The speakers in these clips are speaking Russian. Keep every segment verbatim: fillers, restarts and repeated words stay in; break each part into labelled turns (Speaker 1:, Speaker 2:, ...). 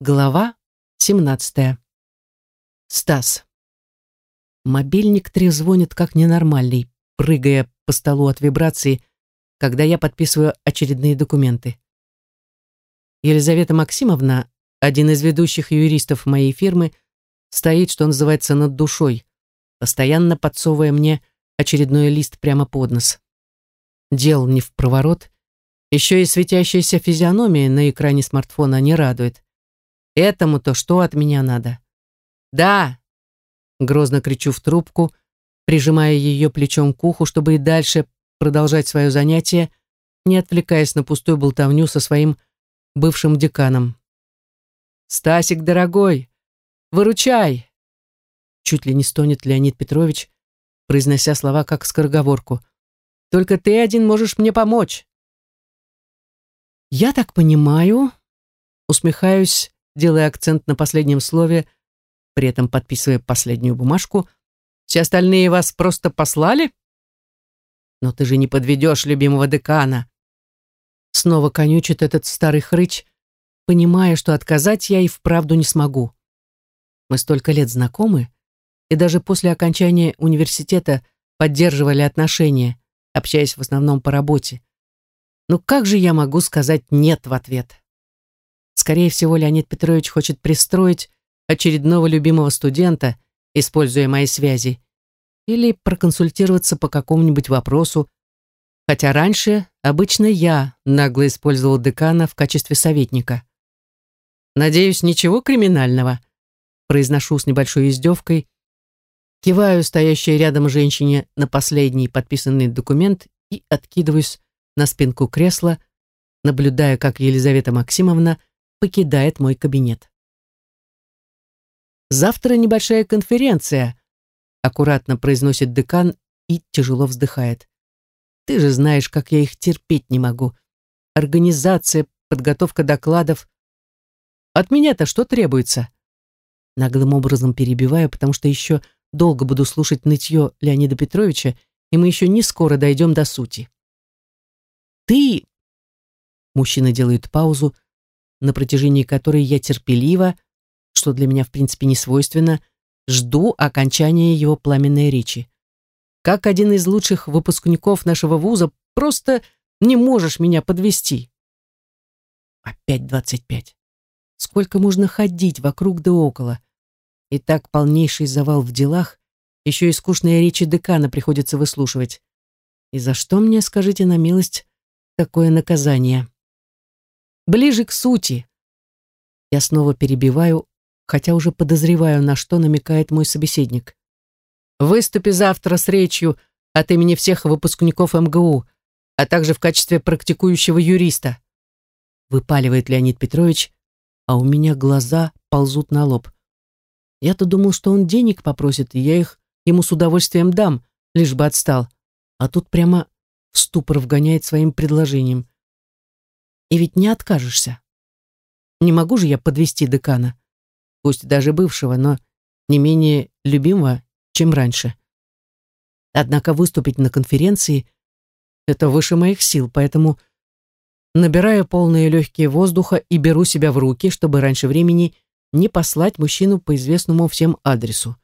Speaker 1: Глава семнадцатая. Стас. Мобильник трезвонит как ненормальный, прыгая по столу от вибрации, когда я подписываю очередные документы. Елизавета Максимовна, один из ведущих юристов моей фирмы, стоит, что называется, над душой, постоянно подсовывая мне очередной лист прямо под нос. Дел не впроворот, еще и светящаяся физиономия на экране смартфона не радует. Этому-то что от меня надо? Да! Грозно кричу в трубку, прижимая ее плечом к уху, чтобы и дальше продолжать свое занятие, не отвлекаясь на пустую болтовню со своим бывшим деканом. «Стасик, дорогой, выручай!» Чуть ли не стонет Леонид Петрович, произнося слова как скороговорку. «Только ты один можешь мне помочь!» «Я так понимаю...» Усмехаюсь, делая акцент на последнем слове, при этом подписывая последнюю бумажку. «Все остальные вас просто послали?» «Но ты же не подведешь любимого декана!» Снова конючит этот старый хрыч, понимая, что отказать я и вправду не смогу. Мы столько лет знакомы, и даже после окончания университета поддерживали отношения, общаясь в основном по работе. Но как же я могу сказать «нет» в ответ? Скорее всего, Леонид Петрович хочет пристроить очередного любимого студента, используя мои связи, или проконсультироваться по какому-нибудь вопросу, хотя раньше обычно я нагло использовал декана в качестве советника. «Надеюсь, ничего криминального», произношу с небольшой издевкой, киваю стоящей рядом женщине на последний подписанный документ и откидываюсь на спинку кресла, наблюдая, как Елизавета Максимовна покидает мой кабинет. «Завтра небольшая конференция», аккуратно произносит декан и тяжело вздыхает. «Ты же знаешь, как я их терпеть не могу. Организация, подготовка докладов. От меня-то что требуется?» Наглым образом перебиваю, потому что еще долго буду слушать нытье Леонида Петровича, и мы еще не скоро дойдем до сути. «Ты...» Мужчина делает паузу, на протяжении которой я терпеливо, что для меня в принципе не свойственно, жду окончания его пламенной речи. Как один из лучших выпускников нашего вуза, просто не можешь меня подвести. Опять двадцать пять. Сколько можно ходить вокруг да около? И так полнейший завал в делах, еще и скучные речи декана приходится выслушивать. И за что мне, скажите на милость, такое наказание? Ближе к сути. Я снова перебиваю, хотя уже подозреваю, на что намекает мой собеседник. Выступи завтра с речью от имени всех выпускников эм гэ у, а также в качестве практикующего юриста. Выпаливает Леонид Петрович, а у меня глаза ползут на лоб. Я-то думал, что он денег попросит, и я их ему с удовольствием дам, лишь бы отстал. А тут прямо в ступор вгоняет своим предложением. И ведь не откажешься. Не могу же я подвести декана, пусть даже бывшего, но не менее любимого, чем раньше. Однако выступить на конференции — это выше моих сил, поэтому набираю полные легкие воздуха и беру себя в руки, чтобы раньше времени не послать мужчину по известному всем адресу.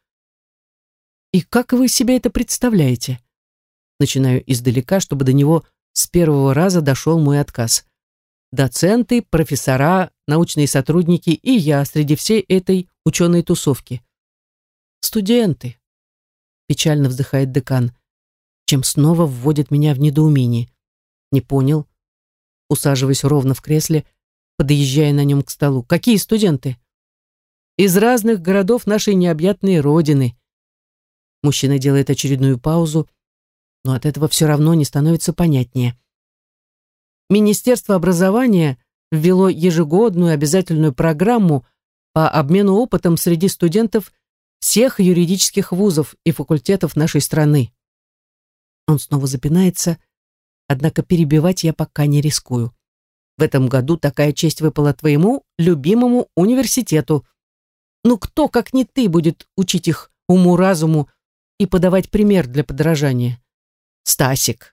Speaker 1: И как вы себе это представляете? Начинаю издалека, чтобы до него с первого раза дошел мой отказ. Доценты, профессора, научные сотрудники и я среди всей этой ученой тусовки. Студенты. Печально вздыхает декан, чем снова вводит меня в недоумение. Не понял. Усаживаясь ровно в кресле, подъезжая на нем к столу. Какие студенты? Из разных городов нашей необъятной родины. Мужчина делает очередную паузу, но от этого все равно не становится понятнее. Министерство образования ввело ежегодную обязательную программу по обмену опытом среди студентов всех юридических вузов и факультетов нашей страны. Он снова запинается, однако перебивать я пока не рискую. В этом году такая честь выпала твоему любимому университету. Ну кто, как не ты, будет учить их уму-разуму и подавать пример для подражания? Стасик.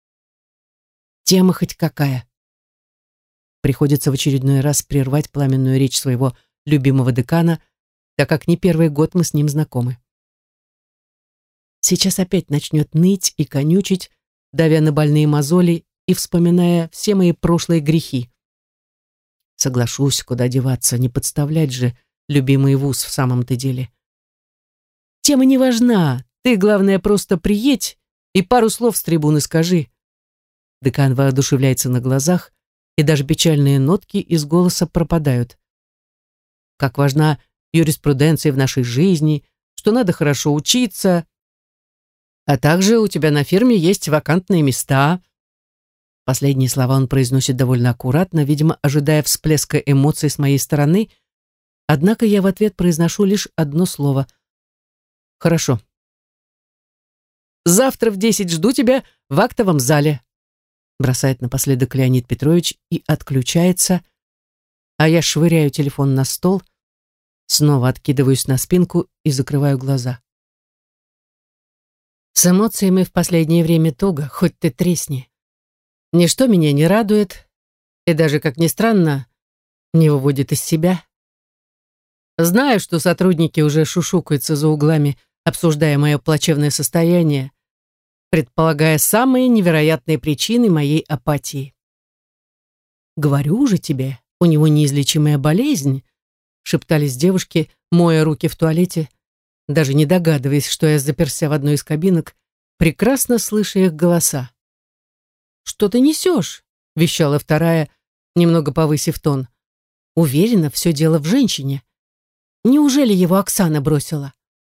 Speaker 1: Тема хоть какая. Приходится в очередной раз прервать пламенную речь своего любимого декана, так как не первый год мы с ним знакомы. Сейчас опять начнет ныть и конючить, давя на больные мозоли и вспоминая все мои прошлые грехи. Соглашусь, куда деваться, не подставлять же любимый вуз в самом-то деле. Тема не важна, ты, главное, просто приедь и пару слов с трибуны скажи. Декан воодушевляется на глазах, и даже печальные нотки из голоса пропадают. Как важна юриспруденция в нашей жизни, что надо хорошо учиться, а также у тебя на фирме есть вакантные места. Последние слова он произносит довольно аккуратно, видимо, ожидая всплеска эмоций с моей стороны, однако я в ответ произношу лишь одно слово. Хорошо. Завтра в десять жду тебя в актовом зале. Бросает напоследок Леонид Петрович и отключается, а я швыряю телефон на стол, снова откидываюсь на спинку и закрываю глаза. С эмоциями в последнее время туго, хоть ты тресни. Ничто меня не радует и даже, как ни странно, не выводит из себя. Знаю, что сотрудники уже шушукаются за углами, обсуждая мое плачевное состояние, предполагая самые невероятные причины моей апатии. «Говорю же тебе, у него неизлечимая болезнь», шептались девушки, моя руки в туалете, даже не догадываясь, что я заперся в одной из кабинок, прекрасно слыша их голоса. «Что ты несешь?» — вещала вторая, немного повысив тон. «Уверена, все дело в женщине. Неужели его Оксана бросила?»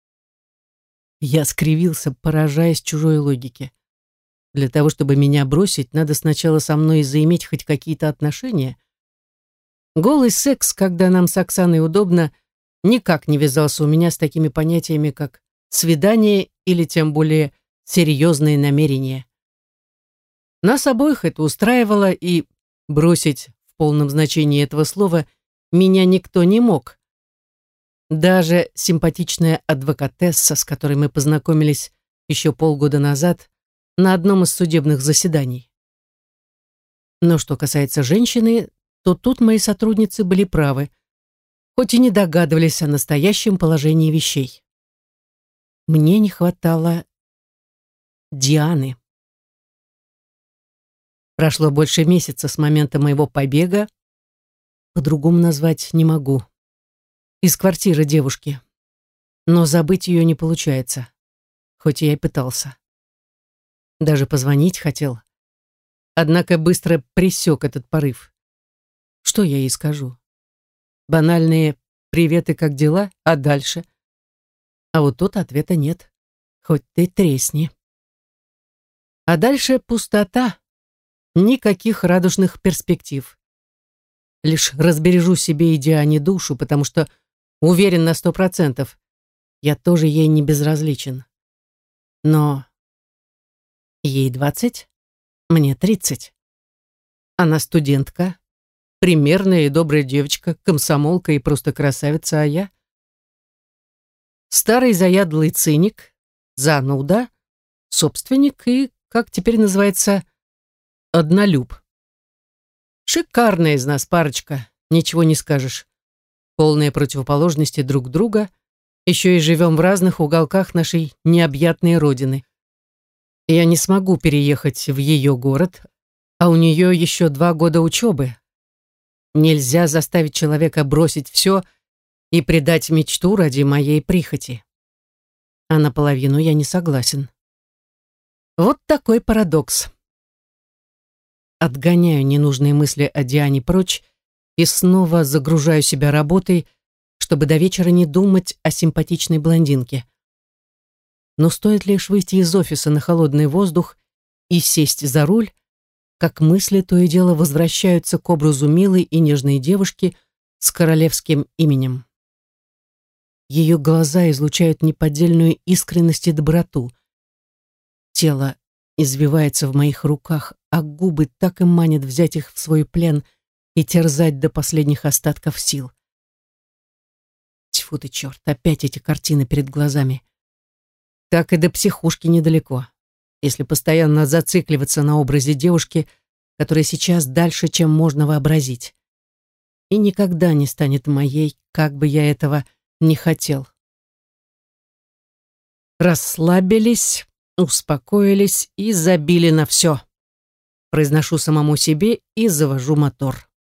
Speaker 1: Я скривился, поражаясь чужой логике. Для того, чтобы меня бросить, надо сначала со мной заиметь хоть какие-то отношения. Голый секс, когда нам с Оксаной удобно, никак не вязался у меня с такими понятиями, как свидание или тем более серьезные намерения. Нас обоих это устраивало, и бросить в полном значении этого слова меня никто не мог. Даже симпатичная адвокатесса, с которой мы познакомились еще полгода назад на одном из судебных заседаний. Но что касается женщины, то тут мои сотрудницы были правы, хоть и не догадывались о настоящем положении вещей. Мне не хватало Дианы. Прошло больше месяца с момента моего побега, по-другому назвать не могу, из квартиры девушки. Но забыть ее не получается, хоть я и пытался. Даже позвонить хотел. Однако быстро пресек этот порыв. Что я ей скажу? Банальные «приветы, как дела?» А дальше? А вот тут ответа нет. Хоть ты тресни. А дальше пустота. Никаких радужных перспектив. Лишь разбережу себе и Диане душу, потому что уверен на сто процентов, я тоже ей не безразличен. Но ей двадцать, мне тридцать. Она студентка, примерная и добрая девочка, комсомолка и просто красавица, а я старый заядлый циник, зануда, собственник и, как теперь называется, однолюб. Шикарная из нас парочка, ничего не скажешь. Полные противоположности друг друга, еще и живем в разных уголках нашей необъятной родины. Я не смогу переехать в ее город, а у нее еще два года учебы. Нельзя заставить человека бросить все и предать мечту ради моей прихоти. А наполовину я не согласен. Вот такой парадокс. Отгоняю ненужные мысли о Диане прочь и снова загружаю себя работой, чтобы до вечера не думать о симпатичной блондинке. Но стоит лишь выйти из офиса на холодный воздух и сесть за руль, как мысли то и дело возвращаются к образу милой и нежной девушки с королевским именем. Ее глаза излучают неподдельную искренность и доброту. Тело извивается в моих руках, а губы так и манят взять их в свой плен и терзать до последних остатков сил. Тьфу ты, черт, опять эти картины перед глазами. Так и до психушки недалеко, если постоянно зацикливаться на образе девушки, которая сейчас дальше, чем можно вообразить. и никогда не станет моей, как бы я этого не хотел. Расслабились, успокоились и забили на все. Произношу самому себе и завожу мотор.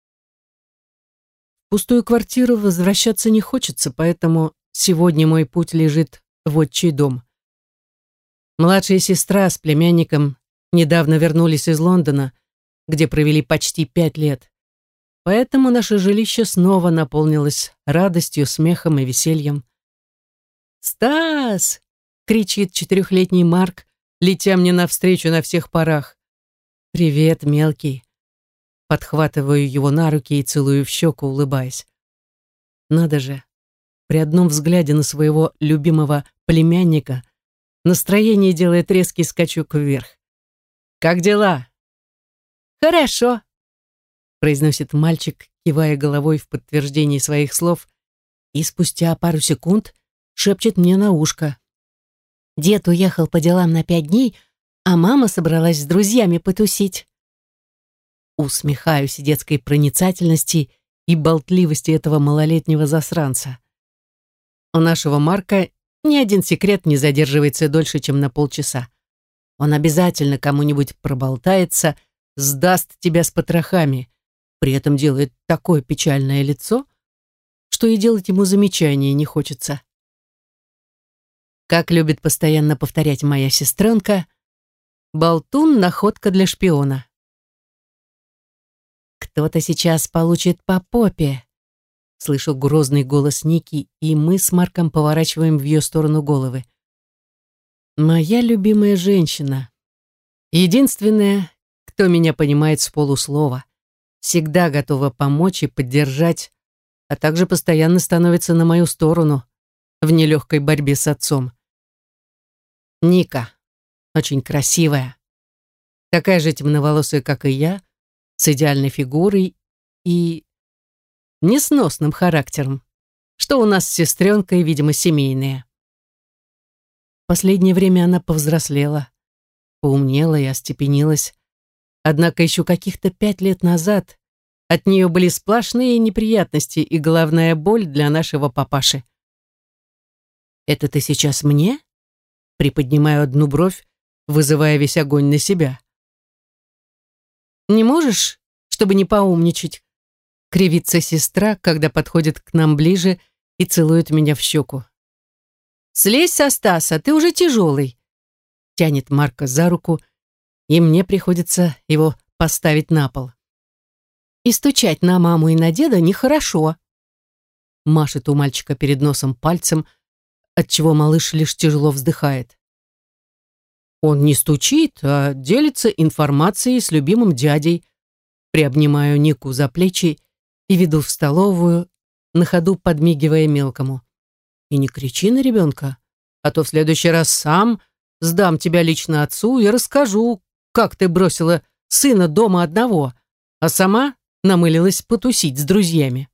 Speaker 1: В пустую квартиру возвращаться не хочется, поэтому сегодня мой путь лежит в отчий дом. Младшая сестра с племянником недавно вернулись из Лондона, где провели почти пять лет. Поэтому наше жилище снова наполнилось радостью, смехом и весельем. «Стас!» — кричит четырехлетний Марк, летя мне навстречу на всех парах. «Привет, мелкий!» Подхватываю его на руки и целую в щеку, улыбаясь. Надо же, при одном взгляде на своего любимого племянника настроение делает резкий скачок вверх. «Как дела?» «Хорошо», — произносит мальчик, кивая головой в подтверждении своих слов, и спустя пару секунд шепчет мне на ушко. «Дед уехал по делам на пять дней, а мама собралась с друзьями потусить». Усмехаюсь детской проницательности и болтливости этого малолетнего засранца. У нашего Марка ни один секрет не задерживается дольше, чем на полчаса. Он обязательно кому-нибудь проболтается, сдаст тебя с потрохами, при этом делает такое печальное лицо, что и делать ему замечания не хочется. Как любит постоянно повторять моя сестренка, болтун — находка для шпиона. «Кто-то сейчас получит по попе», — слышу грозный голос Ники, и мы с Марком поворачиваем в ее сторону головы. Моя любимая женщина. Единственная, кто меня понимает с полуслова, всегда готова помочь и поддержать, а также постоянно становится на мою сторону в нелегкой борьбе с отцом. Ника, очень красивая, такая же темноволосая, как и я, с идеальной фигурой и несносным характером, что у нас с сестренкой, видимо, семейное. В последнее время она повзрослела, поумнела и остепенилась. Однако еще каких-то пять лет назад от нее были сплошные неприятности и головная боль для нашего папаши. «Это ты сейчас мне?» Приподнимаю одну бровь, вызывая весь огонь на себя. «Не можешь, чтобы не поумничать?» Кривится сестра, когда подходит к нам ближе и целует меня в щеку. «Слезь со Стаса, ты уже тяжелый», — тянет Марка за руку, и мне приходится его поставить на пол. «И стучать на маму и на деда нехорошо», — машет у мальчика перед носом пальцем, отчего малыш лишь тяжело вздыхает. Он не стучит, а делится информацией с любимым дядей. Приобнимаю Нику за плечи и веду в столовую, на ходу подмигивая мелкому. И не кричи на ребенка, а то в следующий раз сам сдам тебя лично отцу и расскажу, как ты бросила сына дома одного, а сама намылилась потусить с друзьями.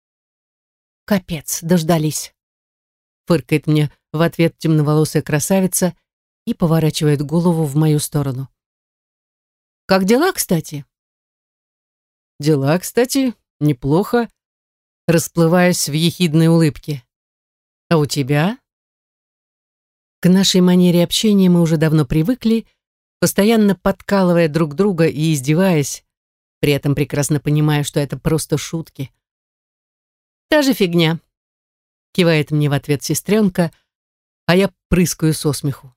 Speaker 1: «Капец, дождались», — фыркает мне в ответ темноволосая красавица и поворачивает голову в мою сторону. «Как дела, кстати?» «Дела, кстати, неплохо», расплываясь в ехидной улыбке. «А у тебя?» К нашей манере общения мы уже давно привыкли, постоянно подкалывая друг друга и издеваясь, при этом прекрасно понимая, что это просто шутки. «Та же фигня», — кивает мне в ответ сестренка, а я прыскаю со смеху.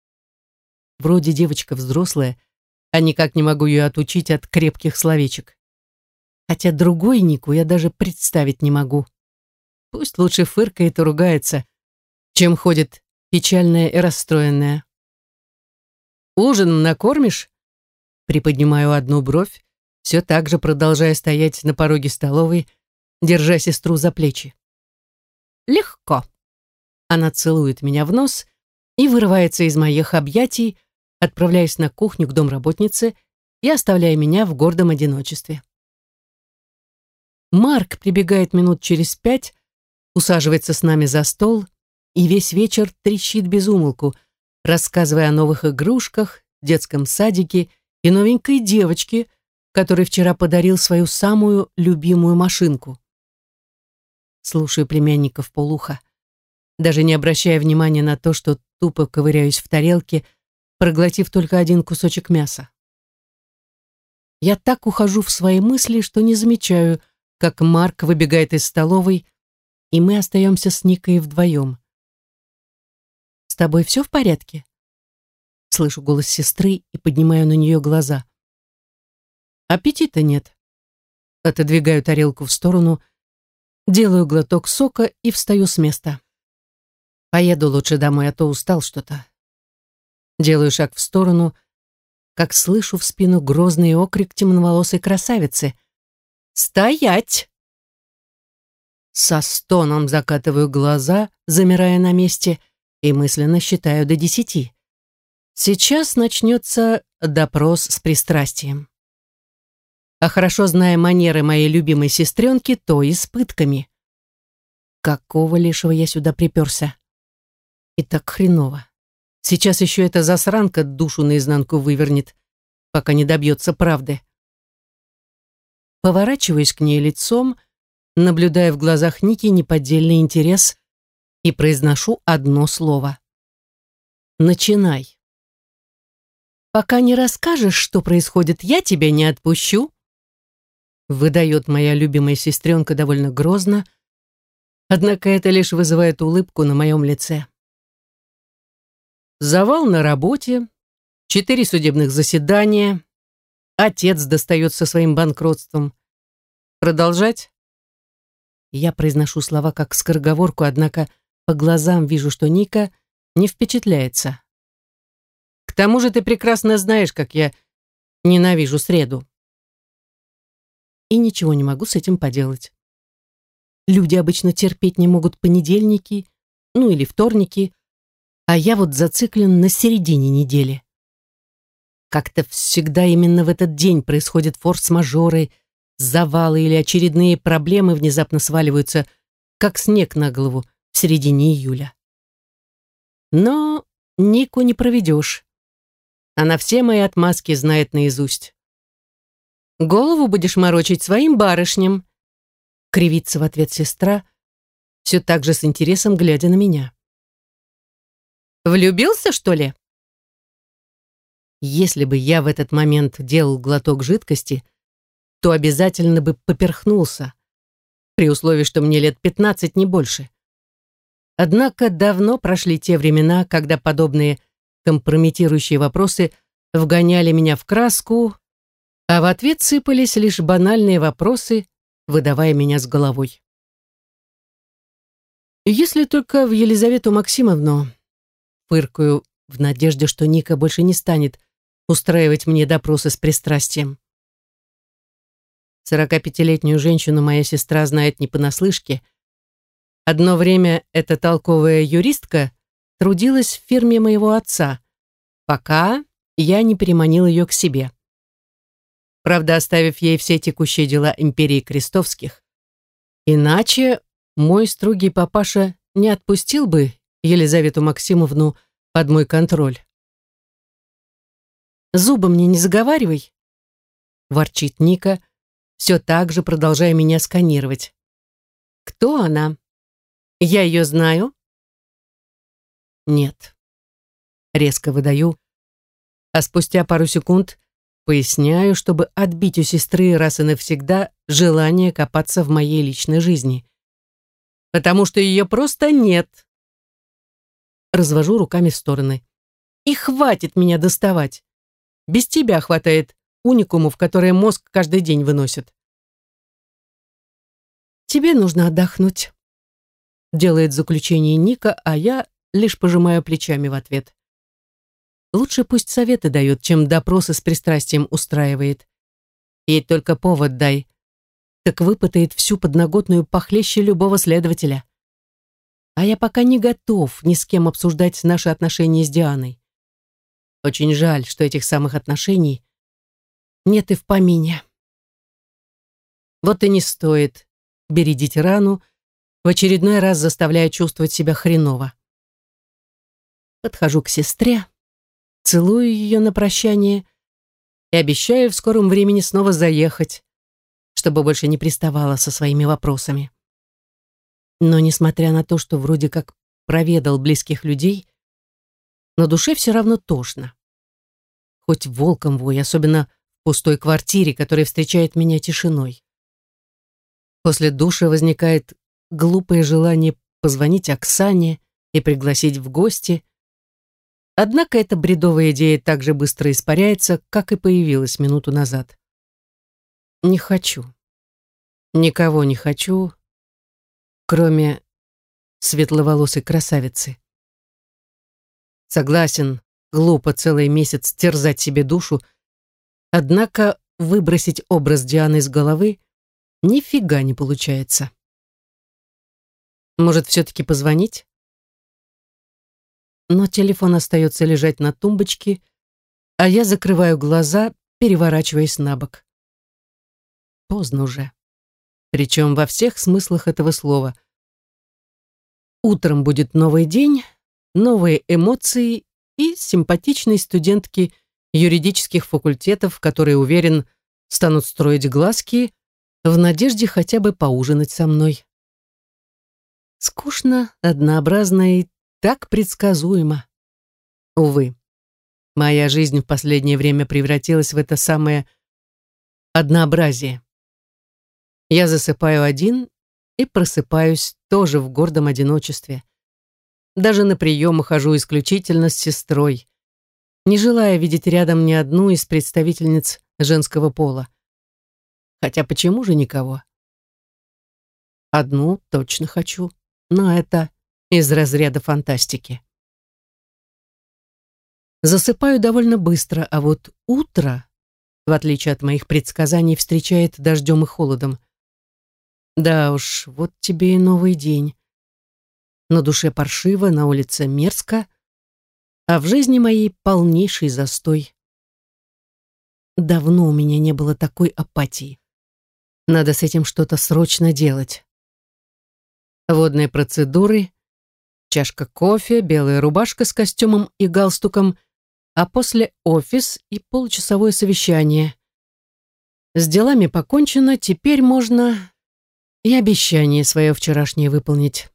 Speaker 1: Вроде девочка взрослая, а никак не могу ее отучить от крепких словечек. Хотя другой Нику я даже представить не могу. Пусть лучше фыркает и ругается, чем ходит печальная и расстроенная. «Ужин накормишь?» Приподнимаю одну бровь, все так же продолжая стоять на пороге столовой, держа сестру за плечи. «Легко». Она целует меня в нос и вырывается из моих объятий, отправляясь на кухню к домработнице и оставляя меня в гордом одиночестве. Марк прибегает минут через пять, усаживается с нами за стол и весь вечер трещит без умолку, рассказывая о новых игрушках, детском садике и новенькой девочке, который вчера подарил свою самую любимую машинку. Слушаю племянника вполуха, даже не обращая внимания на то, что тупо ковыряюсь в тарелке, проглотив только один кусочек мяса. Я так ухожу в свои мысли, что не замечаю, как Марк выбегает из столовой, и мы остаемся с Никой вдвоем. «С тобой все в порядке?» Слышу голос сестры и поднимаю на нее глаза. Аппетита нет. Отодвигаю тарелку в сторону, делаю глоток сока и встаю с места. Поеду лучше домой, а то устал что-то. Делаю шаг в сторону, как слышу в спину грозный окрик темноволосой красавицы. «Стоять!» Со стоном закатываю глаза, замирая на месте, и мысленно считаю до десяти. Сейчас начнется допрос с пристрастием. А хорошо зная манеры моей любимой сестренки, то и с пытками. Какого лешего я сюда приперся? И так хреново. Сейчас еще эта засранка душу наизнанку вывернет, пока не добьется правды. Поворачиваюсь к ней лицом, наблюдая в глазах Ники неподдельный интерес, и произношу одно слово. «Начинай». «Пока не расскажешь, что происходит, я тебя не отпущу», выдает моя любимая сестренка довольно грозно, однако это лишь вызывает улыбку на моем лице. Завал на работе, четыре судебных заседания, отец достает со своим банкротством. Продолжать? Я произношу слова как скороговорку, однако по глазам вижу, что Ника не впечатляется. К тому же ты прекрасно знаешь, как я ненавижу среду. И ничего не могу с этим поделать. Люди обычно терпеть не могут понедельники, ну или вторники, а я вот зациклен на середине недели. Как-то всегда именно в этот день происходят форс-мажоры, завалы или очередные проблемы внезапно сваливаются, как снег на голову в середине июля. Но Нику не проведешь. Она все мои отмазки знает наизусть. «Голову будешь морочить своим барышням», кривится в ответ сестра, все так же с интересом глядя на меня. «Влюбился, что ли?» Если бы я в этот момент делал глоток жидкости, то обязательно бы поперхнулся, при условии, что мне лет пятнадцать, не больше. Однако давно прошли те времена, когда подобные компрометирующие вопросы вгоняли меня в краску, а в ответ сыпались лишь банальные вопросы, выдавая меня с головой. Если только в Елизавету Максимовну, фыркаю в надежде, что Ника больше не станет устраивать мне допросы с пристрастием. Сорокапятилетнюю женщину моя сестра знает не понаслышке. Одно время эта толковая юристка трудилась в фирме моего отца, пока я не переманил ее к себе. Правда, оставив ей все текущие дела империи Крестовских. Иначе мой строгий папаша не отпустил бы Елизавету Максимовну под мой контроль. «Зубы мне не заговаривай», — ворчит Ника, все так же продолжая меня сканировать. «Кто она? Я ее знаю?» «Нет», — резко выдаю, а спустя пару секунд поясняю, чтобы отбить у сестры раз и навсегда желание копаться в моей личной жизни. «Потому что ее просто нет». Развожу руками в стороны. «И хватит меня доставать. Без тебя хватает уникумов, которые мозг каждый день выносит». «Тебе нужно отдохнуть», — делает заключение Ника, а я лишь пожимаю плечами в ответ. Лучше пусть советы дает, чем допросы с пристрастием устраивает. Ей только повод дай, так выпытает всю подноготную похлеще любого следователя. А я пока не готов ни с кем обсуждать наши отношения с Дианой. Очень жаль, что этих самых отношений нет и в помине. Вот и не стоит бередить рану, в очередной раз заставляя чувствовать себя хреново. Подхожу к сестре, целую ее на прощание и обещаю в скором времени снова заехать, чтобы больше не приставала со своими вопросами. Но несмотря на то, что вроде как проведал близких людей, на душе все равно тошно. Хоть волком вой, особенно в пустой квартире, которая встречает меня тишиной. После душа возникает глупое желание позвонить Оксане и пригласить в гости. Однако эта бредовая идея так же быстро испаряется, как и появилась минуту назад. Не хочу. Никого не хочу, кроме светловолосой красавицы. Согласен, глупо целый месяц терзать себе душу, однако выбросить образ Дианы из головы нифига не получается. Может, все-таки позвонить? Но телефон остается лежать на тумбочке, а я закрываю глаза, переворачиваясь на бок. Поздно уже. Причем во всех смыслах этого слова. Утром будет новый день, новые эмоции и симпатичные студентки юридических факультетов, которые, уверен, станут строить глазки в надежде хотя бы поужинать со мной. Скучно, однообразно и так предсказуемо. Увы, моя жизнь в последнее время превратилась в это самое однообразие. Я засыпаю один и просыпаюсь тоже в гордом одиночестве. Даже на приемы хожу исключительно с сестрой, не желая видеть рядом ни одну из представительниц женского пола. Хотя почему же никого? Одну точно хочу, но это из разряда фантастики. Засыпаю довольно быстро, а вот утро, в отличие от моих предсказаний, встречает дождем и холодом. Да уж, вот тебе и новый день. На душе паршиво, на улице мерзко, а в жизни моей полнейший застой. Давно у меня не было такой апатии. Надо с этим что-то срочно делать. Водные процедуры, чашка кофе, белая рубашка с костюмом и галстуком, а после офис и получасовое совещание. С делами покончено, теперь можно и обещание свое вчерашнее выполнить.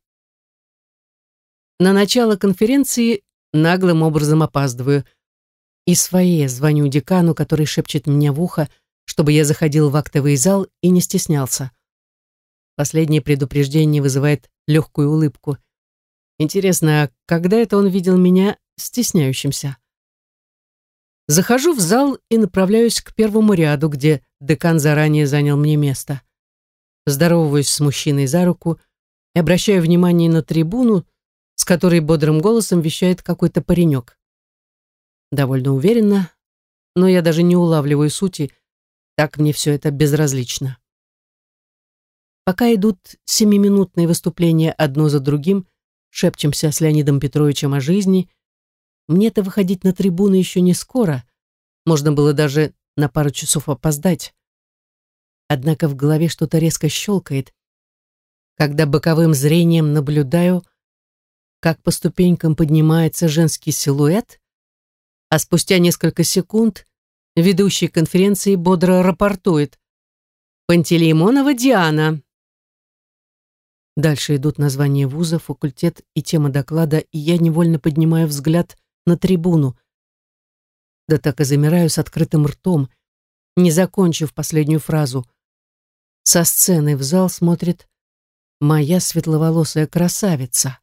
Speaker 1: На начало конференции наглым образом опаздываю. И своей звоню декану, который шепчет мне в ухо, чтобы я заходил в актовый зал и не стеснялся. Последнее предупреждение вызывает легкую улыбку. Интересно, а когда это он видел меня стесняющимся? Захожу в зал и направляюсь к первому ряду, где декан заранее занял мне место. Здороваюсь с мужчиной за руку и обращаю внимание на трибуну, с которой бодрым голосом вещает какой-то паренек. Довольно уверенно, но я даже не улавливаю сути, так мне все это безразлично. Пока идут семиминутные выступления одно за другим, шепчемся с Леонидом Петровичем о жизни, мне-то выходить на трибуну еще не скоро, можно было даже на пару часов опоздать. Однако в голове что-то резко щелкает, когда боковым зрением наблюдаю, как по ступенькам поднимается женский силуэт, а спустя несколько секунд ведущий конференции бодро рапортует: «Пантелеймонова Диана». Дальше идут названия вуза, факультет и тема доклада, и я невольно поднимаю взгляд на трибуну. Да так и замираю с открытым ртом, не закончив последнюю фразу. Со сцены в зал смотрит моя светловолосая красавица.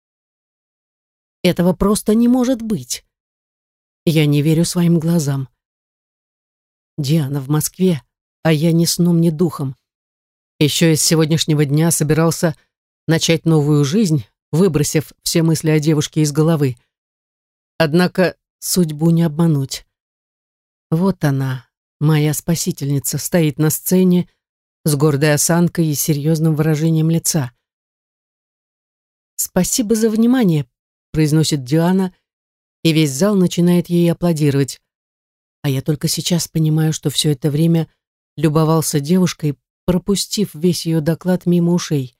Speaker 1: Этого просто не может быть. Я не верю своим глазам. Диана в Москве, а я ни сном, ни духом. Еще из сегодняшнего дня собирался начать новую жизнь, выбросив все мысли о девушке из головы. Однако судьбу не обмануть. Вот она, моя спасительница, стоит на сцене с гордой осанкой и серьезным выражением лица. «Спасибо за внимание», — произносит Диана, и весь зал начинает ей аплодировать. А я только сейчас понимаю, что все это время любовался девушкой, пропустив весь ее доклад мимо ушей.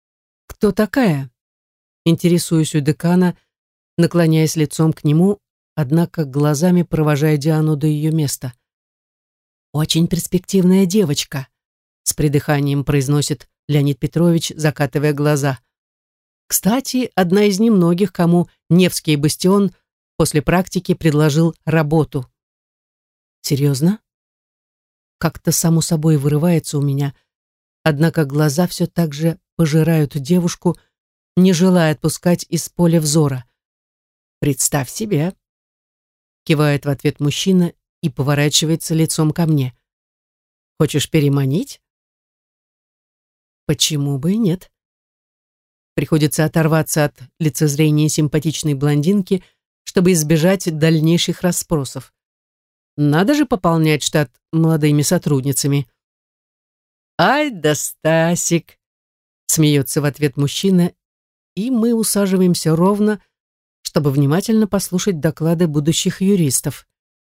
Speaker 1: «Кто такая?» — интересуюсь у декана, наклоняясь лицом к нему, однако глазами провожая Диану до ее места. «Очень перспективная девочка», — с придыханием произносит Леонид Петрович, закатывая глаза. Кстати, одна из немногих, кому Невский бастион после практики предложил работу. Серьезно? Как-то само собой вырывается у меня, однако глаза все так же пожирают девушку, не желая отпускать из поля взора. «Представь себе!» Кивает в ответ мужчина и поворачивается лицом ко мне. «Хочешь переманить?» Почему бы и нет? Приходится оторваться от лицезрения симпатичной блондинки, чтобы избежать дальнейших расспросов. Надо же пополнять штат молодыми сотрудницами. «Ай да Стасик!» — смеется в ответ мужчина, и мы усаживаемся ровно, чтобы внимательно послушать доклады будущих юристов.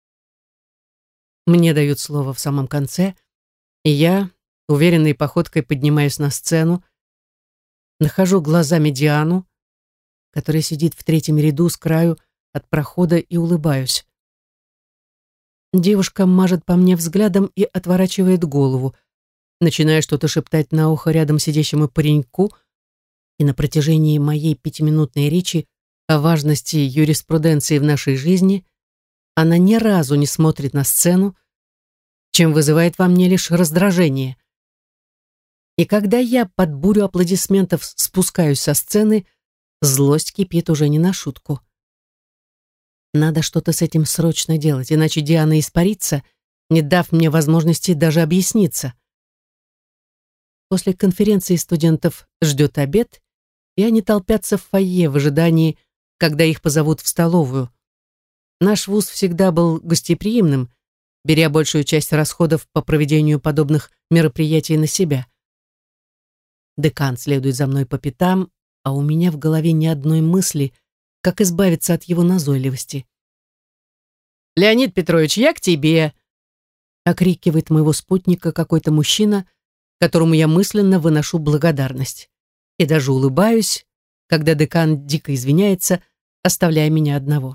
Speaker 1: Мне дают слово в самом конце, и я, уверенной походкой поднимаюсь на сцену, нахожу глазами Диану, которая сидит в третьем ряду с краю от прохода, и улыбаюсь. Девушка мажет по мне взглядом и отворачивает голову, начиная что-то шептать на ухо рядом сидящему пареньку, и на протяжении моей пятиминутной речи о важности юриспруденции в нашей жизни она ни разу не смотрит на сцену, чем вызывает во мне лишь раздражение. И когда я под бурю аплодисментов спускаюсь со сцены, злость кипит уже не на шутку. Надо что-то с этим срочно делать, иначе Диана испарится, не дав мне возможности даже объясниться. После конференции студентов ждет обед, и они толпятся в фойе в ожидании, когда их позовут в столовую. Наш вуз всегда был гостеприимным, беря большую часть расходов по проведению подобных мероприятий на себя. Декан следует за мной по пятам, а у меня в голове ни одной мысли, как избавиться от его назойливости. «Леонид Петрович, я к тебе!» — окрикивает моего спутника какой-то мужчина, которому я мысленно выношу благодарность. И даже улыбаюсь, когда декан дико извиняется, оставляя меня одного.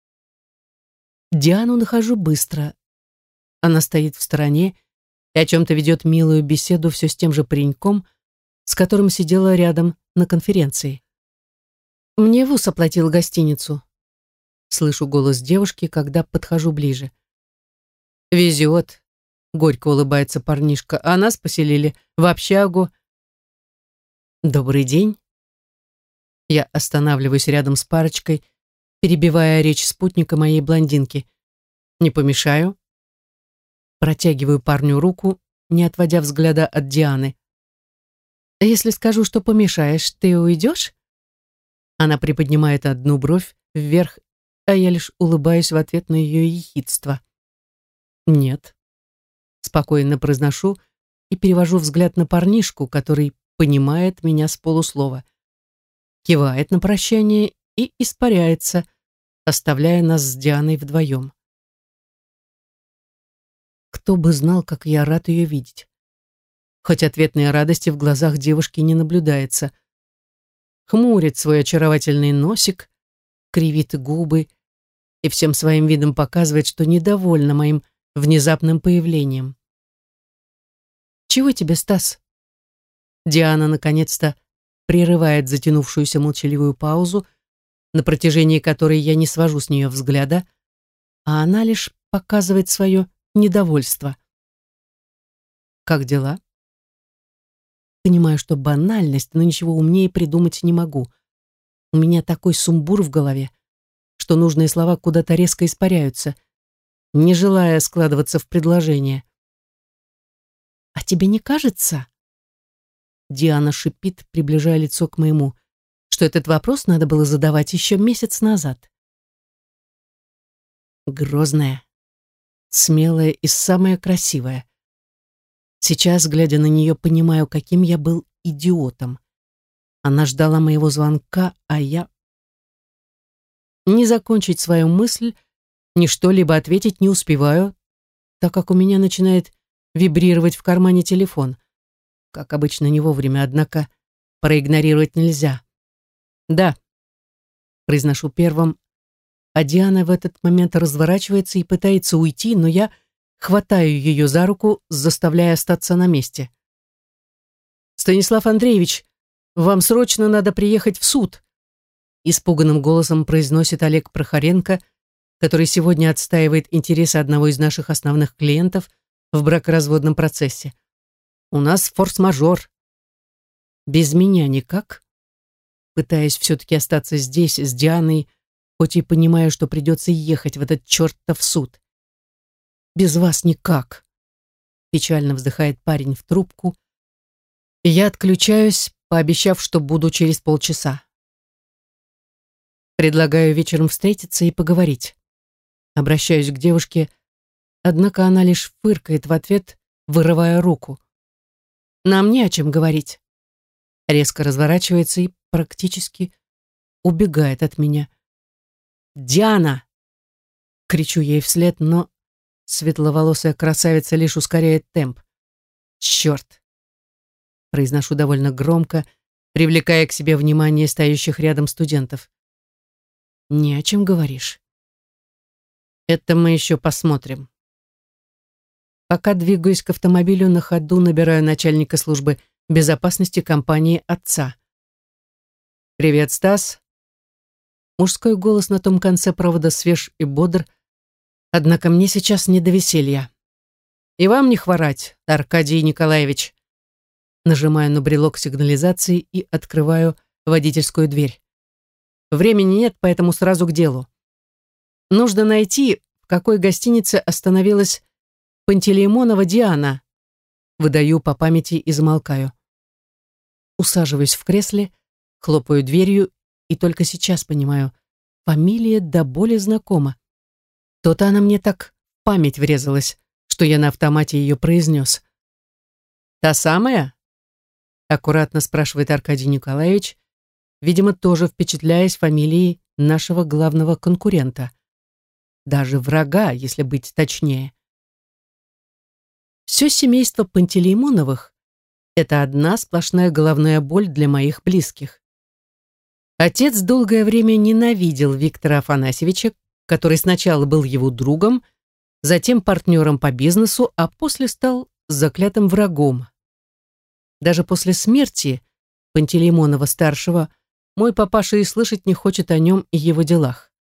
Speaker 1: Диану нахожу быстро. Она стоит в стороне и о чем-то ведет милую беседу все с тем же пареньком, с которым сидела рядом на конференции. «Мне вуз оплатил гостиницу», — слышу голос девушки, когда подхожу ближе. «Везет», — горько улыбается парнишка, «а нас поселили в общагу». «Добрый день». Я останавливаюсь рядом с парочкой, перебивая речь спутника моей блондинки. «Не помешаю?» Протягиваю парню руку, не отводя взгляда от Дианы. «Если скажу, что помешаешь, ты уйдешь?» Она приподнимает одну бровь вверх, а я лишь улыбаюсь в ответ на ее ехидство. «Нет», — спокойно произношу и перевожу взгляд на парнишку, который понимает меня с полуслова. Кивает на прощание и испаряется, оставляя нас с Дианой вдвоем. Кто бы знал, как я рад ее видеть. Хоть ответной радости в глазах девушки не наблюдается. Хмурит свой очаровательный носик, кривит губы и всем своим видом показывает, что недовольна моим внезапным появлением. «Чего тебе, Стас?» Диана наконец-то прерывает затянувшуюся молчаливую паузу, на протяжении которой я не свожу с нее взгляда, а она лишь показывает свое недовольство. «Как дела?» Понимаю, что банальность, но ничего умнее придумать не могу. У меня такой сумбур в голове, что нужные слова куда-то резко испаряются, не желая складываться в предложение. «А тебе не кажется?» Диана шипит, приближая лицо к моему, что этот вопрос надо было задавать еще месяц назад. Грозная, смелая и самая красивая. Сейчас, глядя на нее, понимаю, каким я был идиотом. Она ждала моего звонка, а я... Не закончить свою мысль, ни что-либо ответить не успеваю, так как у меня начинает вибрировать в кармане телефон. Как обычно, не вовремя, однако проигнорировать нельзя. «Да», — произношу первым, А Диана в этот момент разворачивается и пытается уйти, но я хватаю ее за руку, заставляя остаться на месте. «Станислав Андреевич, вам срочно надо приехать в суд», испуганным голосом произносит Олег Прохоренко, который сегодня отстаивает интересы одного из наших основных клиентов в бракоразводном процессе. «У нас форс-мажор». «Без меня никак?» Пытаясь все-таки остаться здесь с Дианой, хоть и понимаю, что придется ехать в этот чертов суд. «Без вас никак», печально вздыхает парень в трубку, и я отключаюсь, пообещав, что буду через полчаса. Предлагаю вечером встретиться и поговорить. Обращаюсь к девушке, однако она лишь фыркает в ответ, вырывая руку. «Нам не о чем говорить». Резко разворачивается и практически убегает от меня. «Диана!» Кричу ей вслед, но светловолосая красавица лишь ускоряет темп. «Черт!» Произношу довольно громко, привлекая к себе внимание стоящих рядом студентов. «Не о чем говоришь?» «Это мы еще посмотрим». Пока двигаюсь к автомобилю, на ходу набираю начальника службы безопасности компании отца. «Привет, Стас». Мужской голос на том конце провода свеж и бодр, однако мне сейчас не до веселья. «И вам не хворать, Аркадий Николаевич». Нажимаю на брелок сигнализации и открываю водительскую дверь. Времени нет, поэтому сразу к делу. Нужно найти, в какой гостинице остановилась Пантелеймонова Диана. Выдаю по памяти и замолкаю. Усаживаюсь в кресле, хлопаю дверью и только сейчас понимаю, фамилия до боли знакома. То-то она мне так в память врезалась, что я на автомате ее произнес. «Та самая?» Аккуратно спрашивает Аркадий Николаевич, видимо, тоже впечатляясь фамилией нашего главного конкурента. Даже врага, если быть точнее. Все семейство Пантелеймоновых — это одна сплошная головная боль для моих близких. Отец долгое время ненавидел Виктора Афанасьевича, который сначала был его другом, затем партнером по бизнесу, а после стал заклятым врагом. Даже после смерти Пантелеймонова-старшего мой папаша и слышать не хочет о нем и его делах.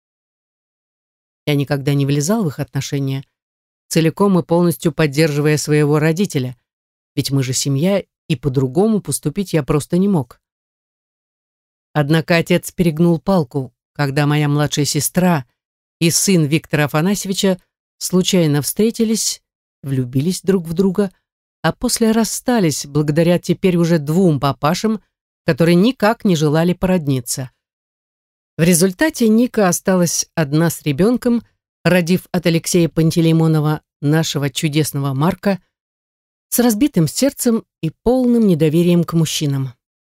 Speaker 1: Я никогда не влезал в их отношения, целиком и полностью поддерживая своего родителя, ведь мы же семья, и по-другому поступить я просто не мог. Однако отец перегнул палку, когда моя младшая сестра и сын Виктора Афанасьевича случайно встретились, влюбились друг в друга, а после расстались благодаря теперь уже двум папашам, которые никак не желали породниться. В результате Ника осталась одна с ребенком, родив от Алексея Пантелеймонова, нашего чудесного Марка, с разбитым сердцем и полным недоверием к мужчинам.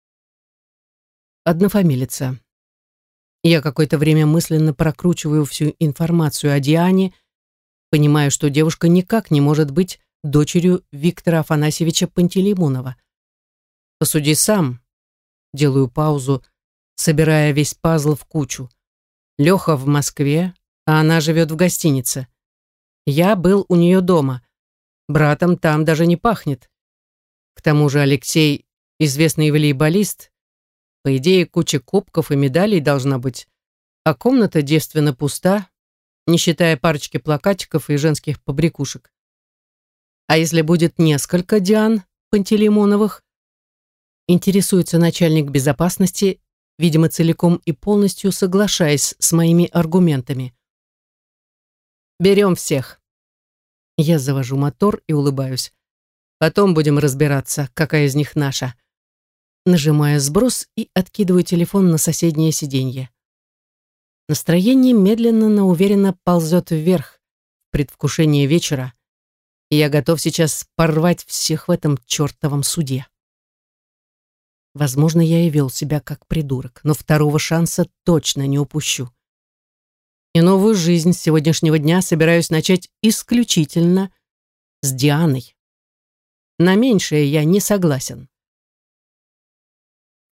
Speaker 1: Однофамилица. Я какое-то время мысленно прокручиваю всю информацию о Диане, понимаю, что девушка никак не может быть дочерью Виктора Афанасьевича Пантелеймонова. Посуди сам. Делаю паузу, собирая весь пазл в кучу. Леха в Москве, а она живет в гостинице. Я был у нее дома. Братом там даже не пахнет. К тому же Алексей, известный волейболист, по идее, куча кубков и медалей должна быть, а комната девственно пуста, не считая парочки плакатиков и женских побрякушек. А если будет несколько Диан Пантелеймоновых? Интересуется начальник безопасности, видимо, целиком и полностью соглашаясь с моими аргументами. Берем всех. Я завожу мотор и улыбаюсь. Потом будем разбираться, какая из них наша. Нажимаю сброс и откидываю телефон на соседнее сиденье. Настроение медленно, но уверенно ползет вверх, в предвкушении вечера, и я готов сейчас порвать всех в этом чертовом суде. Возможно, я и вел себя как придурок, но второго шанса точно не упущу. И новую жизнь с сегодняшнего дня собираюсь начать исключительно с Дианой. На меньшее я не согласен.